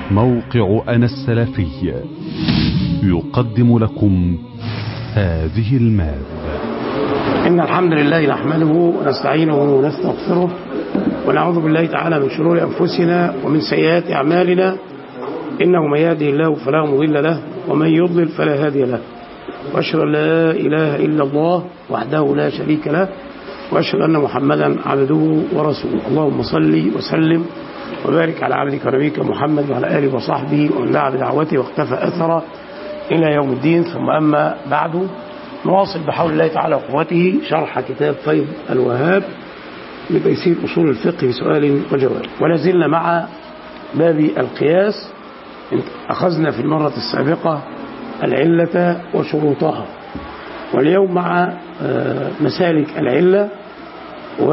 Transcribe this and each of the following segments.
موقع أنا السلفي يقدم لكم هذه المادة. إن الحمد لله نحمده ونستعينه ونستغفره ونعوذ بالله تعالى من شرور أنفسنا ومن سيئات أعمالنا، إنه من يهده الله فلا مضل له ومن يضلل فلا هادي له، وأشهد أن لا إله إلا الله وحده لا شريك له، وأشهد أن محمدا عبده ورسوله. اللهم صل وسلم وبارك على عبدك ونبيك محمد وعلى آله وصحبه ومن دعا بدعوته واختفى أثره إلى يوم الدين. ثم أما بعد، نواصل بحول الله تعالى وقوته شرح كتاب فيض الوهاب لتيسير أصول الفقه بسؤال وجواب، ولا زلنا مع باب القياس. أخذنا في المرة السابقة العلة وشروطها، واليوم مع مسالك العلة و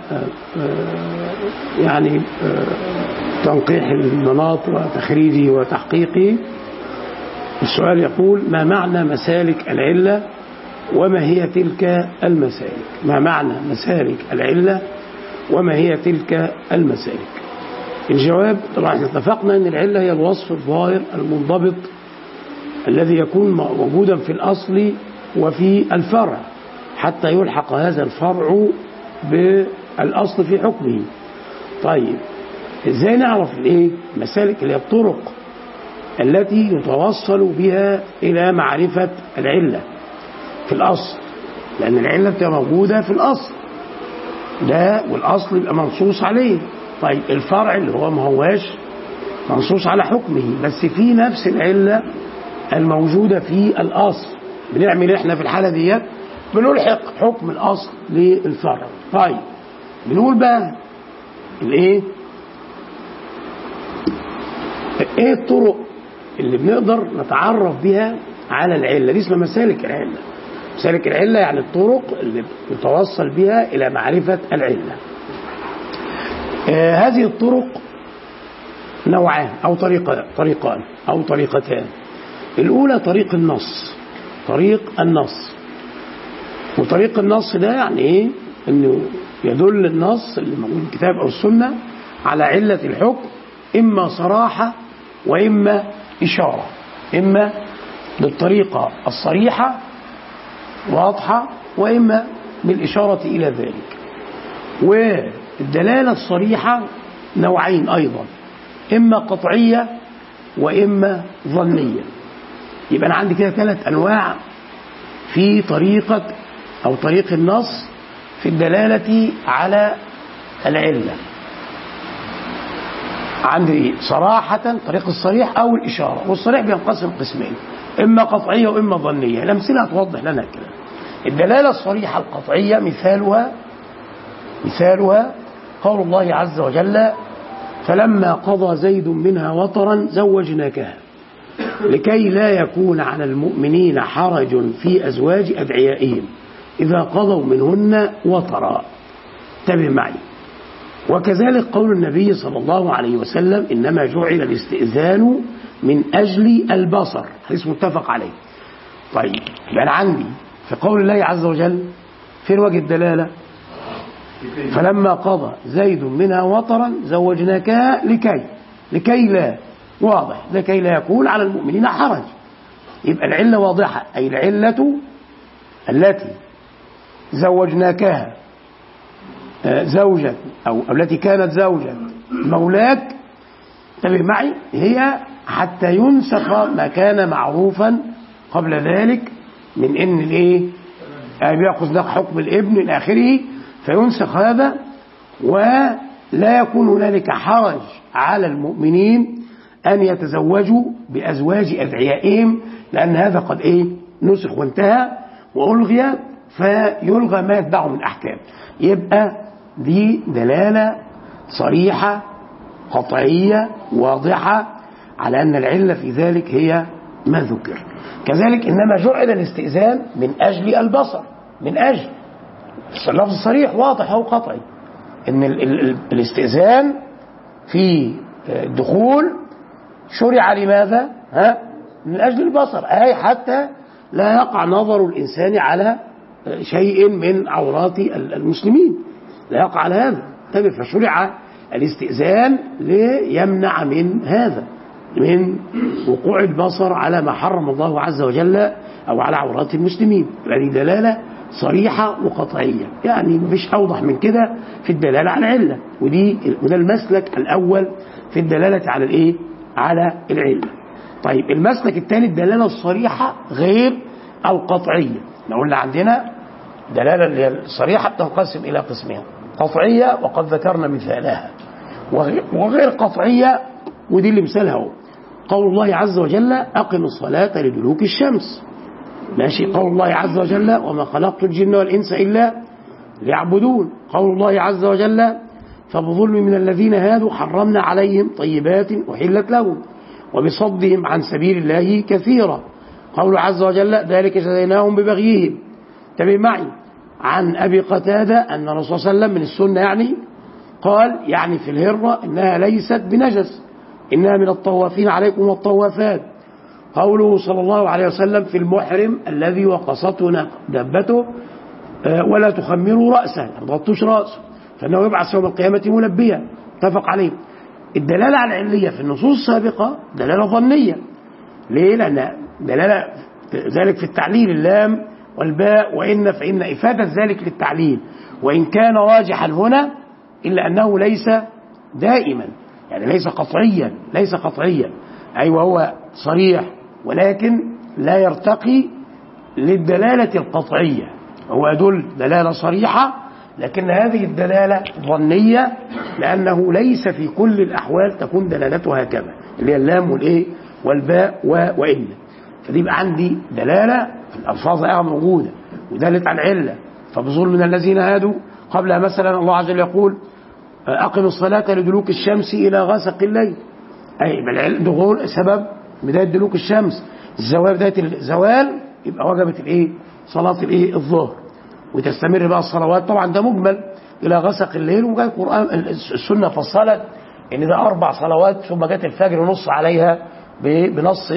يعني تنقيح المناط وتخريجه وتحقيقه. السؤال يقول: ما معنى مسالك العلة وما هي تلك المسالك؟ ما معنى مسالك العلة وما هي تلك المسالك؟ الجواب: طبعا اتفقنا أن العلة هي الوصف الظاهر المنضبط الذي يكون موجودا في الأصل وفي الفرع حتى يلحق هذا الفرع بالأصل في حكمه. طيب، ازاي نعرف الايه مسالك؟ اللي هي الطرق التي يتوصل بها إلى معرفة العلة في الأصل، لأن العلة بتبقى موجودة في الأصل ده، والأصل يبقى منصوص عليه. طيب، الفرع اللي هو ما هواش منصوص على حكمه، بس في نفس العلة الموجودة في الأصل، بنعمل احنا في الحالة ديت بنلحق حكم الأصل للفرع. طيب، بنقول بقى الايه ايه الطرق اللي بنقدر نتعرف بها على العلة دي؟ اسمها مسالك العلة. مسالك العلة يعني الطرق اللي نتوصل بها إلى معرفة العلة. هذه الطرق نوعان أو طريقان أو طريقتان. الأولى طريق النص. طريق النص، وطريق النص ده يعني ايه؟ انه يدل النص اللي موجود في الكتاب او السنه على عله الحكم، اما صراحه واما اشاره، اما بالطريقه الصريحه واضحه واما بالاشاره الى ذلك. والدلاله الصريحه نوعين ايضا، اما قطعيه واما ظنيه. يبقى انا عندي كده 3 انواع في طريقه أو طريق النص في الدلالة على العلة. عندي صراحة طريق الصريح أو الإشارة، والصريح بينقسم قسمين، إما قطعية وإما ظنية. الأمثلة هتوضح لنا كده. الدلالة الصريحة القطعية مثالها قول الله عز وجل: فلما قضى زيد منها وطرا زوجناكها لكي لا يكون على المؤمنين حرج في أزواج أدعيائهم إذا قضوا منهن وطرا. انتبه معي. وكذلك قول النبي صلى الله عليه وسلم: إنما جعل الاستئذان من أجل البصر، حديث متفق عليه. طيب، أنا عندي في قول الله عز وجل في وجه الدلالة: فلما قضى زيد منها وطرا زوجناكها لكي لا، واضح، لكي لا يكون على المؤمنين حرج. يبقى العلة واضحة، أي العلة التي زوجناكها زوجة أو التي كانت زوجة مولاك، انتبه معي، هي حتى ينسخ ما كان معروفا قبل ذلك من ان الايه بياخذ حكم الابن الى اخره، فينسخ هذا ولا يكون هنالك حرج على المؤمنين ان يتزوجوا بازواج ادعيائهم، لان هذا قد نسخ وانتهى والغي، فيلغى ما يتبعه من احكام. يبقى دي دلاله صريحه قطعيه واضحه على ان العله في ذلك هي ما ذكر. كذلك انما جعل الاستئذان من اجل البصر، من اجل اللفظ صريح واضح او قطعي ان الاستئذان في الدخول شرع لماذا؟ من اجل البصر، اي حتى لا يقع نظر الانسان على شيء من عورات المسلمين، لا يقع على هذا. فشرع الاستئذان ليمنع من هذا، من وقوع البصر على ما حرم الله عز وجل أو على عورات المسلمين. يعني دلالة صريحة وقطعية، يعني مفيش أوضح من كده في الدلالة على العلة، وده المسلك الأول في الدلالة على الإيه؟ على العلة. طيب المسلك الثاني الدلالة الصريحة غير القطعية. لو قلنا عندنا دلالة اللي هي الصريحة بتنقسم إلى قسمين: قطعية وقد ذكرنا مثالها، وغير قطعية ودي اللي مثالها هو قول الله عز وجل: أقم الصلاة لدلوك الشمس. ماشي. قول الله عز وجل: وما خلقت الجن والإنس إلا ليعبدون. قول الله عز وجل: فبظلم من الذين هادوا حرمنا عليهم طيبات أحلت لهم وبصدهم عن سبيل الله كثيرا. قول عز وجل: ذلك جزيناهم ببغيهم. تبع معي عن أبي قتادة أن الرسول صلى الله عليه وسلم من السنة يعني قال يعني في الهرة إنها ليست بنجس، إنها من الطوافين عليكم والطوافات. قوله صلى الله عليه وسلم في المحرم الذي وقصته دابته: ولا تخمروا رأسه، ما تغطوش رأسه فإنه يبعث يوم القيامة ملبيا. اتفق عليه. الدلالة على العلية في النصوص السابقة دلالة ظنية. ليه؟ لأن دلالة ذلك في التعليل اللام والباء وإن، فإن إفادة ذلك للتعليل وإن كان راجحا هنا إلا أنه ليس دائما، يعني ليس قطعيا أيوة هو صريح ولكن لا يرتقي للدلالة القطعية. هو يدل دلالة صريحة لكن هذه الدلالة ظنية، لأنه ليس في كل الأحوال تكون دلالته هكذا اللي هي اللام والإيه والباء وإن. فديبقى عندي دلالة في الألفاظ موجودة ودلت على العلة. فبظلم من الذين هادوا قبل مثلا الله عز وجل يقول: أقم الصلاة لدلوك الشمس إلى غسق الليل. أي دخول سبب بداية دلوك الشمس، الزوال بداية الزوال، يبقى وجبت الإيه؟ صلاة الإيه؟ الظهر، وتستمر بقى الصلوات. طبعا ده مجمل إلى غسق الليل، وجاء القرآن السنة فصلت إن ده 4 صلوات، ثم جت الفجر ونص عليها بنص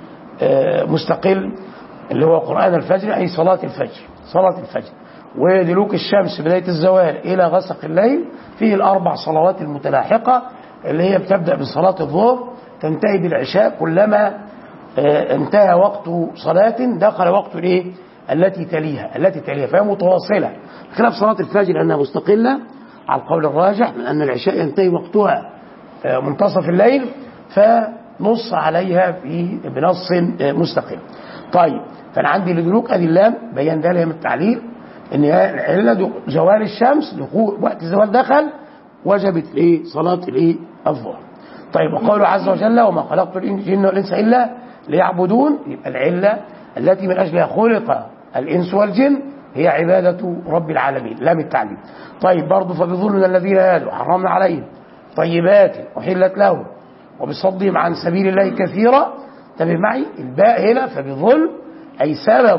مستقل اللي هو قرآن الفجر، أي صلاة الفجر. ودلوك الشمس بداية الزوال إلى غسق الليل فيه ال4 صلوات المتلاحقة اللي هي بتبدأ بصلاة الظهر تنتهي بالعشاء. كلما انتهى وقت صلاة دخل وقت الايه التي تليها فهي متواصلة، خلاف صلاة الفجر أنها مستقلة على القول الراجح من أن العشاء ينتهي وقتها منتصف الليل، فنص عليها بنص مستقل. طيب فأنا عندي لدلوك أدي اللام بيان ذلك من التعليل ان العلة زوال الشمس، دخول وقت الزوال دخل وجبت صلاة الظهر. طيب وقوله عز وجل: وما خلقت الجن والإنس إلا ليعبدون، يبقى العلة التي من أجلها خلق الإنس والجن هي عبادة رب العالمين، لام التعليم. طيب برضه فبظلم من الذين هادوا حرمنا عليهم طيبات أحلت لهم وبصدهم عن سبيل الله كثيرا. تبع معي الباء هنا فبظلم أي سبب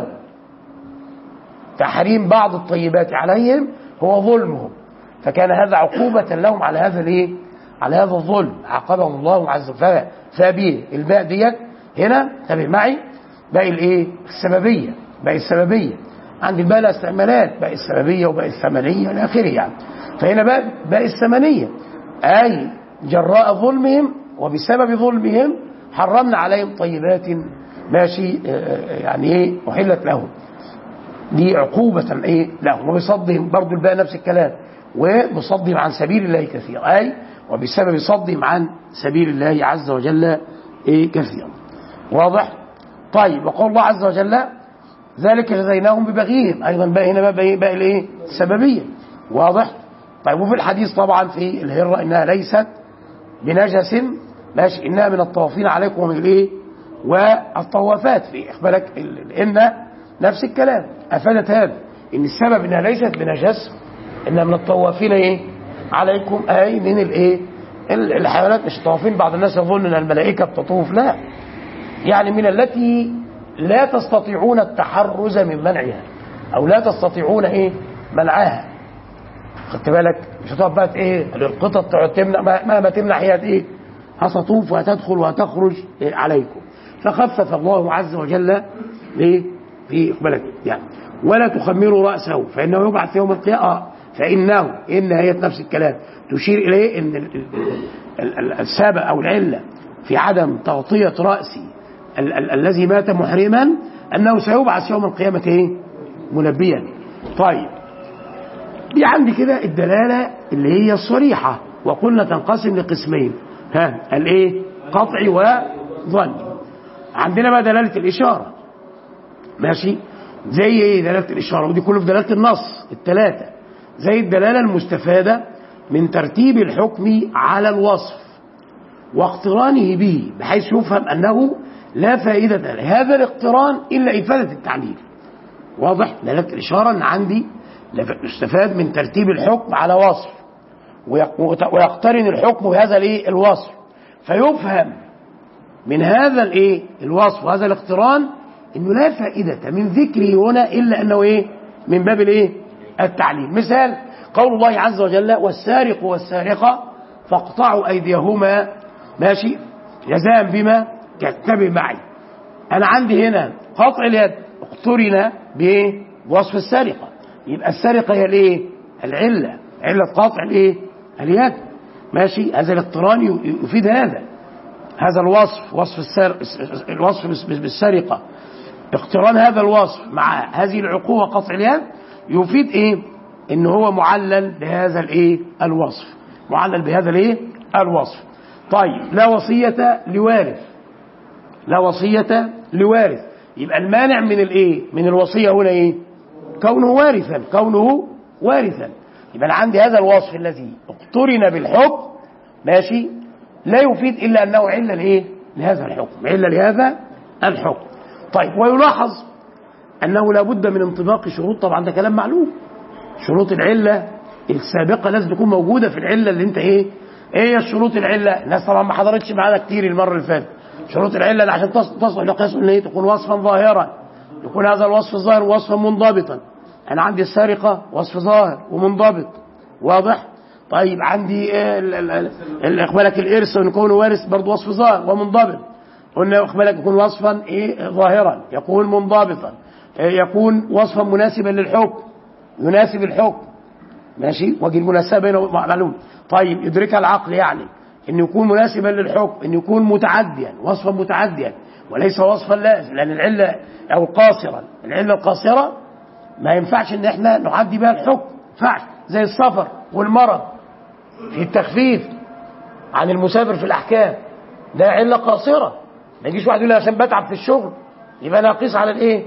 تحريم بعض الطيبات عليهم هو ظلمهم، فكان هذا عقوبة لهم على هذا على هذا الظلم، عاقبهم الله عز وجل. فبيه الباء ديت هنا تبع معي باقي السببية عند الباء لها استعمالات، باقي السببية وباقي الثمنية إلى آخره يعني. فهنا باقي الثمنية أي جراء ظلمهم وبسبب ظلمهم حرمنا عليهم طيبات ماشي يعني أحلت لهم، دي عقوبة لهم. وبصدهم برضو الباء نفس الكلام، وبصدهم عن سبيل الله كثيرا أي وبسبب صدهم عن سبيل الله عز وجل كثيرا. واضح؟ طيب وقول الله عز وجل: ذلك جزيناهم ببغيهم، أيضا باء هنا باء السببية. واضح؟ طيب وفي الحديث طبعا في الهرة إنها ليست بنجس، ماشي، إنها من الطوافين عليكم ومن والطوافات في إخبارك إن نفس الكلام أفادت هذا إن السبب إنها ليست بنجس، إنها من الطوافين عليكم أي من الحيوانات، مش الطوافين. بعض الناس يظن أن الملائكة بتطوف، لا، يعني من التي لا تستطيعون التحرز من منعها أو لا تستطيعون منعها. خدت بالك؟ مش هتقعد بقى القطط تقعد تمنع، ما تمنع هي هتطوف وهتدخل وهتخرج عليكم. فخفف الله عز وجل في إقبالك يعني: ولا تخمروا رأسه فإنه يبعث يوم القيامة. فإنه هي نفس الكلام تشير إليه إن السبب أو العلة في عدم تغطية رأس الذي مات محرما أنه سيبعث يوم القيامة إيه؟ ملبيا. طيب دي عندي كده الدلالة اللي هي الصريحة، وقلنا تنقسم لقسمين، الايه؟ قطعي وظني. عندنا بقى دلالة الإشارة، ماشي؟ زي ايه دلالة الإشارة؟ ودي كله في دلالة النص الثلاثة، زي الدلالة المستفادة من ترتيب الحكم على الوصف واقترانه به، بحيث يفهم أنه لا فائدة لهذا الاقتران إلا إفادة التعليل. واضح؟ دلالة الإشارة أن عندي يستفاد من ترتيب الحكم على وصف ويقترن الحكم بهذا الايه؟ الوصف، فيفهم من هذا الايه؟ الوصف وهذا الاقتران انه لا فائدة من ذكره هنا الا انه ايه؟ من باب الايه؟ التعليل. مثال قول الله عز وجل: والسارق والسارقة فاقطعوا ايديهما، ماشي، جزاء بما كسبوا معي. انا عندي هنا قطع اليد اقترن بايه؟ بوصف السرقة، يبقى السرقة هي الايه؟ العلة، علة قطع الايه؟ اليد، ماشي. هذا الاقتران يفيد هذا الوصف، وصف الوصف بالسرقة، اقتران هذا الوصف مع هذه العقوبة قطع اليد يفيد ايه؟ ان هو معلل بهذا الايه؟ الوصف، معلل بهذا الايه؟ الوصف. طيب لا وصية لوارث، لا وصية لوارث، يبقى المانع من الايه؟ من الوصية هنا ايه؟ كونه وارثا، كونه وارثا. يبقى أنا عندي هذا الوصف الذي اقترن بالحكم، ماشي، لا يفيد إلا أنه علة لإيه؟ لهذا الحكم، علة لهذا الحكم. طيب ويلاحظ أنه لا بد من انطباق شروط، طبعا ده كلام معلوم، شروط العلة السابقة لازم تكون موجودة في العلة اللي أنت إيه هي شروط العلة؟ الناس طبعا ما حضرتش معانا كتير المرة اللي فاتت. شروط العلة عشان تصل إلى قسم إن هي تكون وصفا ظاهرا، يكون هذا الوصف الظاهر وصفا منضبطا. أنا عندي السرقة وصف ظاهر ومنضبط، واضح؟ طيب عندي إقبالك الإرث ونكون وارث برضه وصف ظاهر ومنضبط. قلنا إقبالك يكون وصفا إيه؟ ظاهرا، يكون منضبطا، يكون وصفا مناسبا للحكم، يناسب الحكم، ماشي، وجه المناسبة بينه معلوم. طيب يدرك العقل، يعني إنه يكون مناسبا للحكم، إنه يكون متعديا، وصفا متعديا وليس وصفا لازم، لأن العلة أو قاصرا، العلة القاصرة ما ينفعش ان احنا نعدي بها الحكم، ينفعش، زي السفر والمرض في التخفيف عن المسافر في الاحكام، ده عله قاصره. ما يجيش واحد يقول لي عشان بتعب في الشغل يبقى انا اقيس على الايه؟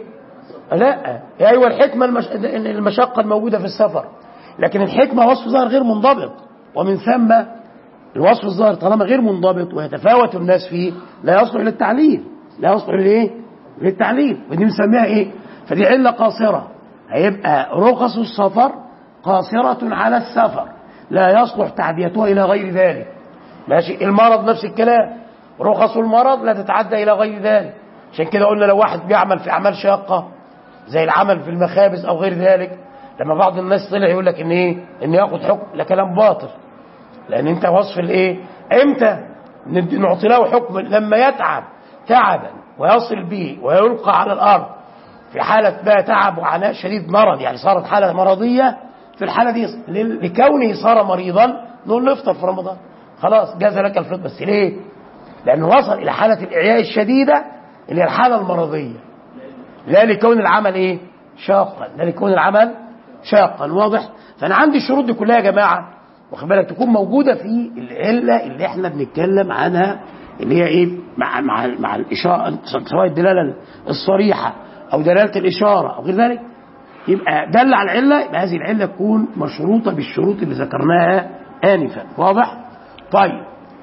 لا، ايوه الحكمه المشقه الموجوده في السفر، لكن الحكمه وصف ظاهر غير منضبط، ومن ثم الوصف الظاهر طالما غير منضبط ويتفاوت الناس فيه لا يصلح للتعليل، لا يصلح للايه؟ للتعليل، ودي بنسميها ايه؟ فدي عله قاصره. هيبقى رخص السفر قاصرة على السفر، لا يصلح تعديتها إلى غير ذلك، ماشي. المرض نفس الكلام، رخص المرض لا تتعدى إلى غير ذلك. عشان كده قلنا لو واحد بيعمل في أعمال شاقة زي العمل في المخابز أو غير ذلك، لما بعض الناس طلع يقول لك إن إيه؟ إن ياخد حكم، لا كلام باطل، لأن أنت وصف الإيه؟ إمتى نعطي له حكم؟ لما يتعب تعبا ويصل به ويلقى على الأرض في حالة بقى تعب وعناء شديد، مرض يعني صارت حالة مرضية، في الحالة دي لكونه صار مريضا نقول له افطر في رمضان، خلاص جاز لك الفطر. بس ليه؟ لأنه وصل إلى حالة الإعياء الشديدة اللي هي الحالة المرضية، لا لكون العمل إيه؟ شاقا، لا لكون العمل شاقا، واضح؟ فأنا عندي الشروط دي كلها يا جماعة، واخد بالك، تكون موجودة في العلة اللي احنا بنتكلم عنها، اللي هي إيه؟ مع الإشارة، سواء الدلالة الصريحة أو دلالة الإشارة أو غير ذلك، يبقى دل على العلة، يبقى هذه العلة تكون مشروطة بالشروط اللي ذكرناها آنفا، واضح؟ طيب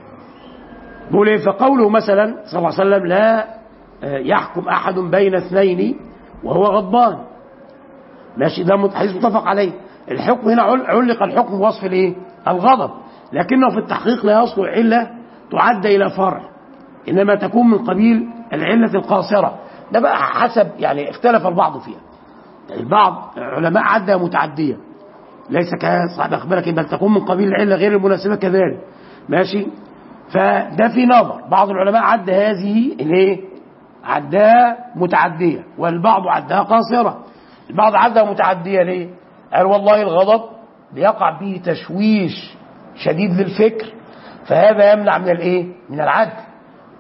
بقول إيه؟ فقوله مثلا صلى الله عليه وسلم: لا يحكم أحد بين اثنين وهو غضبان، ماشي، ده حديث متفق عليه. الحكم هنا علق الحكم بوصف الايه؟ الغضب، لكنه في التحقيق لا يصلح علة تعد إلى فرع، إنما تكون من قبيل العلة القاصرة. ده بقى حسب، يعني اختلف البعض فيها، يعني البعض علماء عدها متعدية، ليس كصاحب أخبارك، بل تكون من قبيل العلة غير المناسبة كذلك، ماشي. فده في نظر، بعض العلماء عد هذه الايه؟ عدها متعدية، والبعض عدها قاصرة. البعض عدها متعدية ليه؟ قال والله الغضب بيقع به تشويش شديد للفكر، فهذا يمنع من الايه؟ من العدل،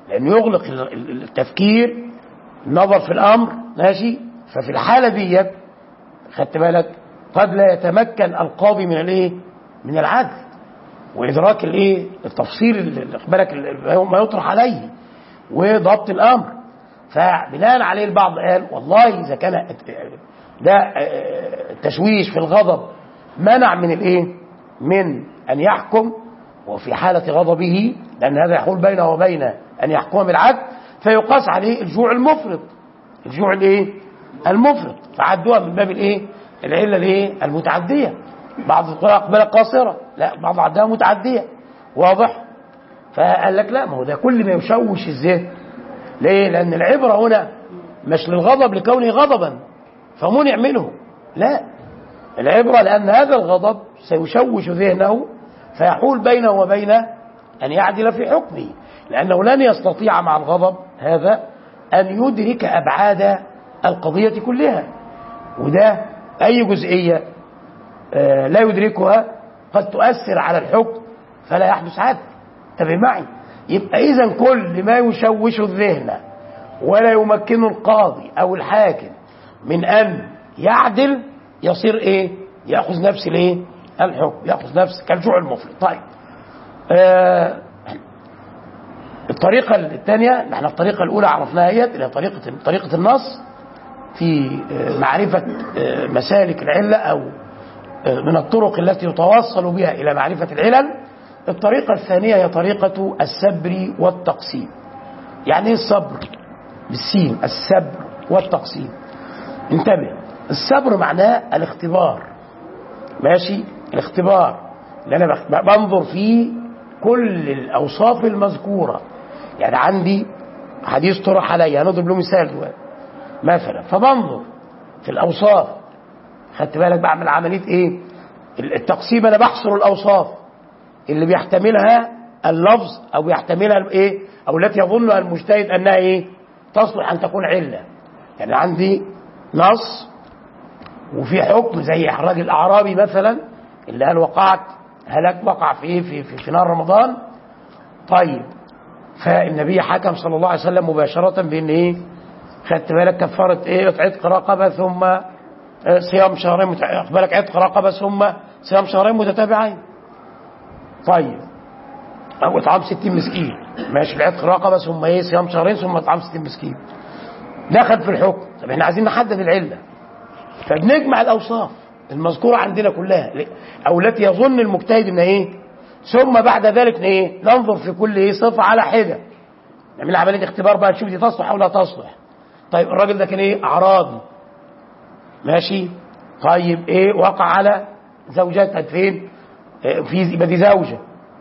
لأنه يغلق التفكير، النظر في الأمر، ماشي. ففي الحالة دي خدت بالك قد لا يتمكن القاضي من الايه؟ من العدل وإدراك الايه؟ التفصيل بالك ما يطرح عليه وضبط الأمر. فبناء عليه البعض قال والله إذا كان ده التشويش في الغضب منع من الايه؟ من أن يحكم، وفي حالة غضبه لأن هذا يحول بينه وبين أن يحكم بالعدل، فيقاس عليه الجوع المفرط، الجوع الايه؟ المفرط. فعدوها من باب الايه؟ العلة الايه؟ المتعدية. بعض القراء أقبل قاصرة، لا بعض عدها متعدية، واضح. فقال لك لا، ما هو ده كل ما يشوش الذهن. ليه؟ لأن العبرة هنا مش للغضب لكونه غضبا فمنع منه، لا، العبرة لأن هذا الغضب سيشوش ذهنه فيحول بينه وبين أن يعدل في حكمه، لأنه لن يستطيع مع الغضب هذا أن يدرك أبعاد القضية كلها، وده أي جزئية لا يدركها قد تؤثر على الحكم فلا يحدث عدل. انتبه معي. يبقى إذن كل ما يشوش الذهن ولا يمكن القاضي أو الحاكم من أن يعدل يصير إيه؟ يأخذ نفس الإيه؟ الحكم، يأخذ نفس كالجوع المفرط. طيب الطريقة الثانية، نحن الطريقة الأولى عرفناها هي اللي طريقة النص في معرفة مسالك العلة أو من الطرق التي يتوصل بها إلى معرفة العلل. الطريقة الثانية هي طريقة السبر والتقسيم. يعني ايه الصبر؟ بالسين، السبر والتقسيم. انتبه، الصبر معناه الاختبار، ماشي، الاختبار اللي انا بنظر فيه كل الاوصاف المذكوره. يعني عندي حديث طرح عليا، هنضرب له مثال دلوقتي مثلا، فبنظر في الاوصاف، خدت بالك، بعمل عمليه ايه؟ التقسيم. انا بحصر الاوصاف اللي بيحتملها اللفظ او بيحتملها الايه، او التي يظنها المجتهد انها ايه؟ تصلح ان تكون عله. يعني عندي نص وفي حكم زي احراج الاعرابي مثلا اللي قال وقعت هلك، وقع في ايه؟ في نار رمضان. طيب فالنبي حكم صلى الله عليه وسلم مباشره بان ايه؟ خدت بالك كفاره ايه؟ عتق رقبه ثم صيام شهرين خدت بالك عتق رقبه ثم صيام شهرين متتابعين. طيب او اطعام 60 مسكين، ماشي، العتق رقبه ثم ايه؟ صيام شهرين ثم اطعام 60 مسكين. دخل في الحكم. طب احنا عايزين نحدد العله، فبنجمع الاوصاف المذكوره عندنا كلها او التي يظن المجتهد ان ايه، ثم بعد ذلك ايه؟ ننظر في كل ايه؟ صفه على حده، نعمل عمليه اختبار بقى نشوف دي تصلح او لا تصلح. طيب الراجل ده كان ايه؟ اعرابي، ماشي. طيب ايه؟ وقع على زوجتها فين؟ في يبقى دي زوجه،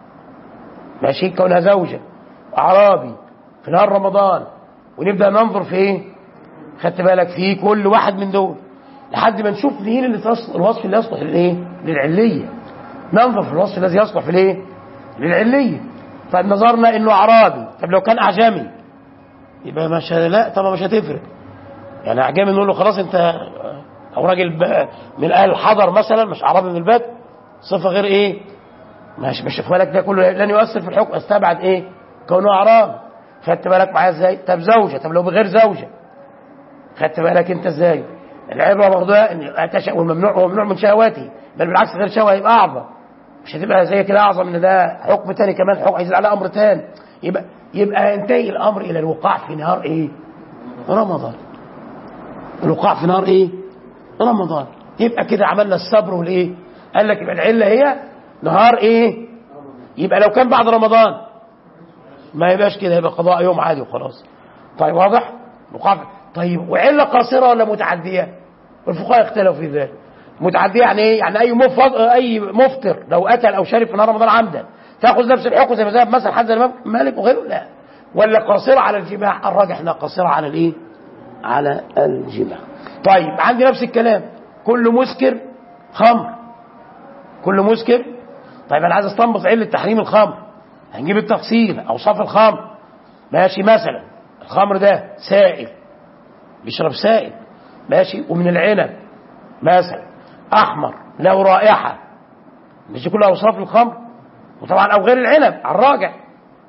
ماشي، كونها زوجه اعرابي في نهار رمضان، ونبدا ننظر في ايه؟ خدت بالك في كل واحد من دول لحد ما نشوف مين اللي الوصف اللي يصلح للايه؟ للعليه. ننظر في الوصف الذي يصلح في الايه؟ للعليه. فنظرنا انه اعرابي، طب لو كان اعجمي يبقى مش، لا طبعا مش هتفرق. يعني اعجمي نقول له خلاص انت، او راجل من اهل الحضر مثلا مش اعرابي من البدء، صفه غير ايه؟ مش في بالك ده كله لن يؤثر في الحكم، استبعد ايه؟ كونه اعرابي. خدت بالك معايا ازاي؟ طب زوجه، طب لو بغير زوجه، خدت بالك انت ازاي؟ العبره برضه ان تشاء والممنوع هو ممنوع من شهواته، بل بالعكس غير شهوه يبقى اعظم، مش هتبقى زي كده اعظم ان ده حكم ثاني كمان، حكم هيزيد على امر ثاني، يبقى ينتهي الامر الى الوقاع في نهار ايه؟ رمضان. الوقاع في نهار ايه؟ رمضان. يبقى كده عملنا الصبر والايه؟ قال لك يبقى العله هي نهار ايه؟ يبقى لو كان بعد رمضان ما يبقاش كده، يبقى قضاء يوم عادي وخلاص. طيب واضح؟ وقاع. طيب وعله قاصره ولا متعديه؟ الفقهاء اختلفوا في ذلك. متعديه يعني ايه؟ يعني اي مفطر لو اكل او شرب في نهار رمضان عمدا تاخذ نفس الحكم زي ما ذهب مثلا حد الامام مالك وغيره؟ لا. ولا قاصره على الجماع؟ الراجح انها قاصره على الايه؟ على الجماع. طيب عندي نفس الكلام، كل مسكر خمر، كل مسكر. طيب انا عايز استنبط عله تحريم الخمر، هنجيب التفصيل اوصاف الخمر، ماشي. مثلا الخمر ده سائل، بيشرب سائل، ماشي، ومن العنب مثلا احمر له رائحه، مش كلها اوصاف الخمر، وطبعا او غير العنب على الراجع،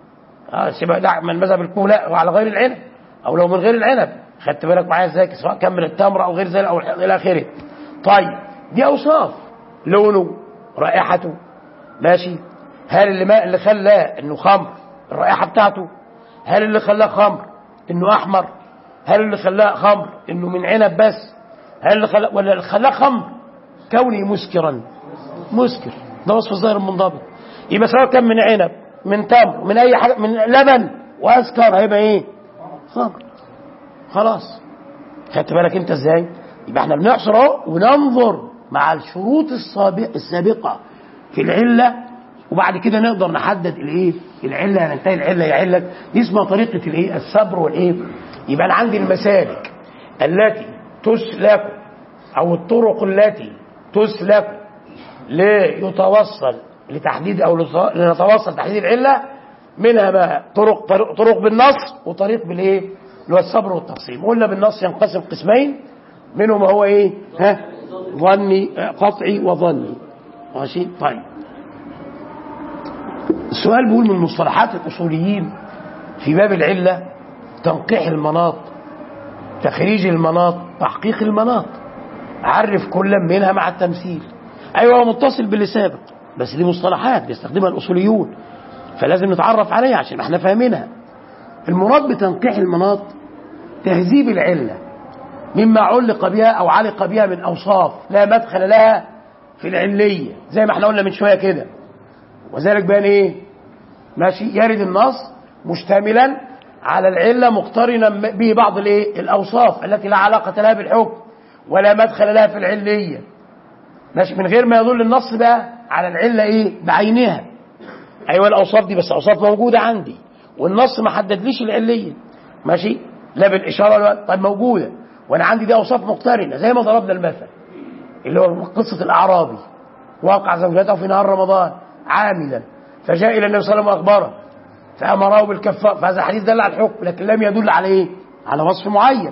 سيبها لا من مذهب الكوفة لا وعلى غير العنب، او لو من غير العنب، خدت بالك معايا ازاي، سواء كان من التمر او غير ذلك او الى اخره. طيب دي اوصاف، لونه، رائحته، ماشي. هل اللي خلاه انه خمر الرائحه بتاعته؟ هل اللي خلاه خمر انه احمر؟ هل اللي خلاه خمر انه من عنب بس؟ هل اللي خلاه ولا اللي خلاه خمر كونه مسكرا؟ مسكر، ده وصف الظاهر المنضبط. يبقى سواء كان من عنب، من تمر، من اي حاجه، من لبن واسكر، هيبقى ايه؟ خمر. خلاص. خدت بالك انت ازاي؟ يبقى احنا بنحصر اهو وننظر مع الشروط السابقه في العله، وبعد كده نقدر نحدد الايه؟ العله. هننتهي العله، هي عله دي اسمها طريقه الايه؟ الصبر والايه؟ يبقى انا عندي المسالك التي تسلك او الطرق التي تسلك ليتوصل لتحديد او لنتوصل تحديد العله، منها بقى طرق بالنص وطريق بالايه؟ اللي هو الصبر والتقسيم. قلنا بالنص ينقسم قسمين، منهم هو ايه؟ ظني، قطعي وظني. ماشي. طيب السؤال بيقول من مصطلحات الاصوليين في باب العله تنقيح المناط، تخريج المناط، تحقيق المناط. عرف كل منها مع التمثيل. ايوه هو متصل باللي سابق، بس دي مصطلحات بيستخدمها الاصوليون فلازم نتعرف عليها عشان احنا فاهمينها. المراد بتنقيح المناط تهذيب العله مما علق بها او علق بها من اوصاف لا مدخل لها في العليه، زي ما احنا قلنا من شويه كده. وذلك بان ايه؟ ماشي. يرد النص مشتملا على العله مقترنا به بعض الايه؟ الاوصاف التي لا علاقه لها بالحكم ولا مدخل لها في العليه، ماشي، من غير ما يدل النص بقى على العله ايه؟ بعينها. ايوه الاوصاف دي بس اوصاف موجوده عندي والنص ما حددليش العليه، ماشي، لا بالاشاره ولا طيب موجوده وانا عندي دي اوصاف مقترنه، زي ما ضربنا المثل اللي هو قصه الاعرابي واقع زوجته في نهار رمضان عاملا فجاء الى النبي صلى الله عليه وسلم واخبره فامره بالكفاره، فهذا حديث دل على الحكم لكن لم يدل على ايه؟ على وصف معين.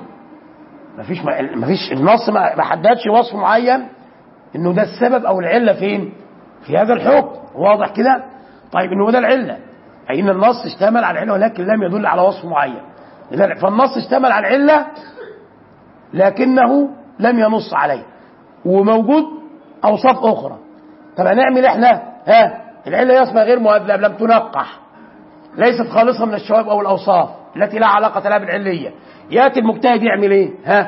مفيش النص ما حددش وصف معين انه ده السبب او العله فين؟ في هذا الحكم. واضح كده؟ طيب انه ده العله، اي ان النص اشتمل على العله ولكن لم يدل على وصف معين. فالنص اشتمل على العله لكنه لم ينص عليه، وموجود اوصاف اخرى. طب هنعمل احنا العله اسمها غير مهذب، لم تنقح، ليست خالصه من الشوائب او الاوصاف التي لا علاقه لها بالعليه. ياتي المجتهد يعمل ايه؟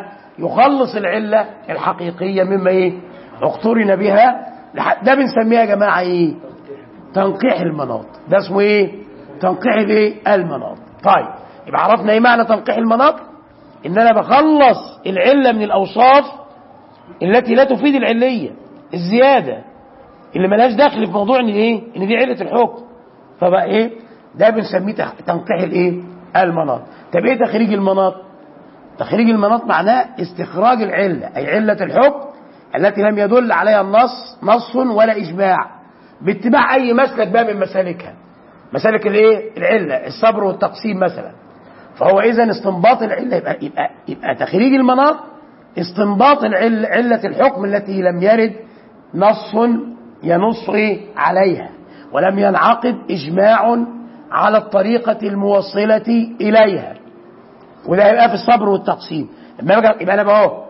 يخلص العله الحقيقيه مما ايه؟ اقترن بها. ده بنسميها يا جماعه ايه؟ تنقيح المناط. ده اسمه ايه؟ تنقيح الايه؟ المناط. طيب يبقى عرفنا ايه معنى تنقيح المناط؟ ان انا بخلص العله من الاوصاف التي لا تفيد العليه، الزياده اللي ملهاش دخل في موضوع ان ايه؟ ان دي عله الحكم. فبقى ايه؟ ده بنسميه تنقيح الايه؟ المناط. طب ايه تخريج المناط؟ تخريج المناط معناه استخراج العله، اي عله الحكم التي لم يدل عليها نص ولا اجماع، باتباع اي مسلك بقى من مسالكها، مسالك الايه؟ العله، الصبر والتقسيم مثلا. فهو اذا استنباط العله يبقى تخريج المناط استنباط عله الحكم التي لم يرد نص ينص عليها ولم ينعقد اجماع على الطريقه الموصله اليها. وده هيبقى في الصبر والتقسيم. يبقى انا بقى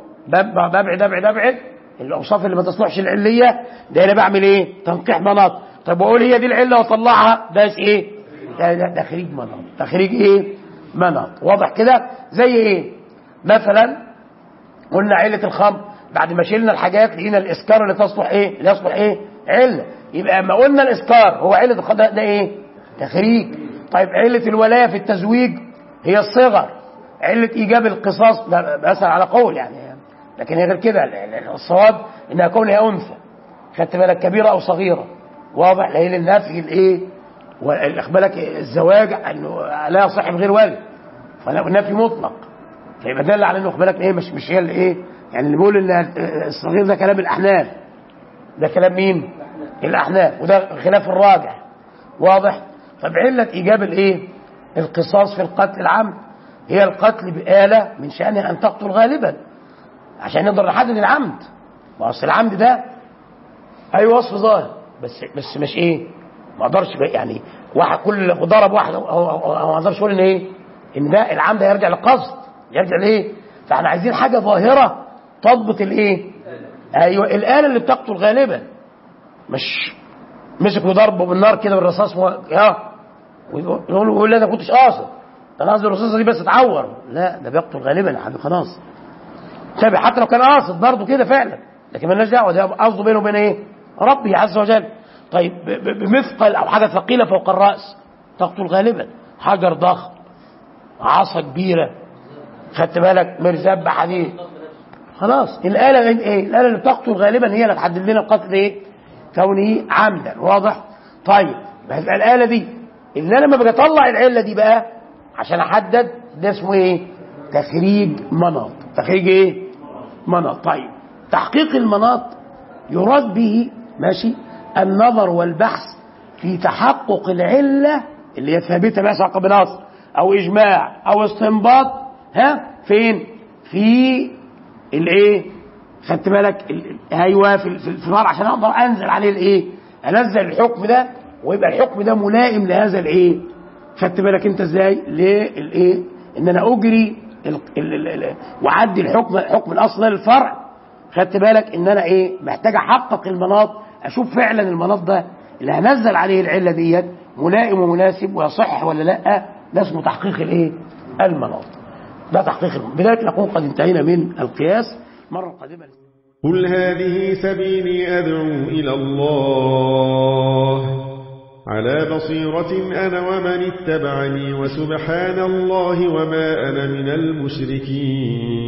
ببعد الاوصاف اللي ما تصلحش العليه، ده انا بعمل ايه؟ تنقيح مناط. طب واقول هي دي العله واطلعها، ده ايه؟ ده تخريج مناط. تخريج ايه؟ مناط. واضح كده؟ زي ايه؟ مثلا قلنا عله الخمر، بعد ما شلنا الحاجات لقينا الاسكار اللي تصلح ايه؟ اللي يصلح ايه؟ عله. يبقى اما قلنا الاسكار هو عله الخمر، ده ايه؟ تخريج. طيب عله الولايه في التزويج هي الصغر، عله ايجاب القصاص ده مثلا على قول يعني، لكن غير كده الصواب انها كونها انثى، خدت بالك، كبيره او صغيره. واضح؟ لان النفي الايه؟ واخد بالك الزواج انه لا يصح من غير والد، فالنفي مطلق، فيبقى دل على انه خد بالك ايه؟ مش هي الايه؟ يعني اللي بيقول ان الصغير ده كلام الاحناف، ده كلام مين؟ الاحناف، وده خلاف الراجح. واضح؟ طب عله ايجاب الايه؟ القصاص في القتل العمد هي القتل بآلة من شأنها ان تقتل غالبا، عشان نقدر نحدد العمد. ما اصل العمد ده اي وصف ظاهر بس مش ايه؟ ما اقدرش يعني واحد كل ضرب واحد هو ما اقدرش اقول ان ايه ان ده العمد يرجع للقصد، يرجع لايه؟ فاحنا عايزين حاجه ظاهره تضبط الايه؟ ايوه الاله اللي بتقتل غالبا، مش مسك وضربه بالنار كده بالرصاص ويقول لا ده كنتش قاصد، ده انا قصدي الرصاصه دي بس اتعور، لا ده بيقتل غالبا يا حبيبي خلاص. تابع حتى لو كان قاصد برضه كده فعلا، لكن مالناش دعوه، ده قصده بينه وبين ايه؟ ربي عز وجل. طيب بمثقل او حاجه ثقيله فوق الراس تقتل غالبا، حجر ضخم، عصا كبيره، خدت بالك، مرزبه حديد، خلاص الاله ايه؟ الاله اللي بتقتل غالبا هي اللي تحدد لنا القتل ايه؟ كونه عمدا. واضح؟ طيب الاله دي اللي انا لما باجي اطلع العله دي بقى عشان احدد، ده اسمه ايه؟ تخريج مناط. تخريج ايه؟ مناط. طيب تحقيق المناط يراد به ماشي النظر والبحث في تحقق العله اللي هي ثابته بقى سواء بنص او اجماع او استنباط، فين؟ في الايه؟ خدت بالك؟ ايوه في الفرع، عشان اقدر انزل عليه الايه؟ انزل الحكم ده ويبقى الحكم ده ملائم لهذا الايه؟ خدت بالك انت ازاي؟ للايه؟ ان انا اجري واعدي الحكم، حكم الاصل للفرع. خدت بالك ان انا ايه؟ محتاج احقق المناط، اشوف فعلا المناط ده اللي هنزل عليه العله ديت ملائم ومناسب ويصح ولا لا. ده اسمه تحقيق الايه؟ المناط. ده تحقيق بدايه نكون قد انتهينا من القياس. مره قادمه قل هذه سبيلي أدعو إلى الله على بصيرة أنا ومن اتبعني وسبحان الله وما أنا من المشركين.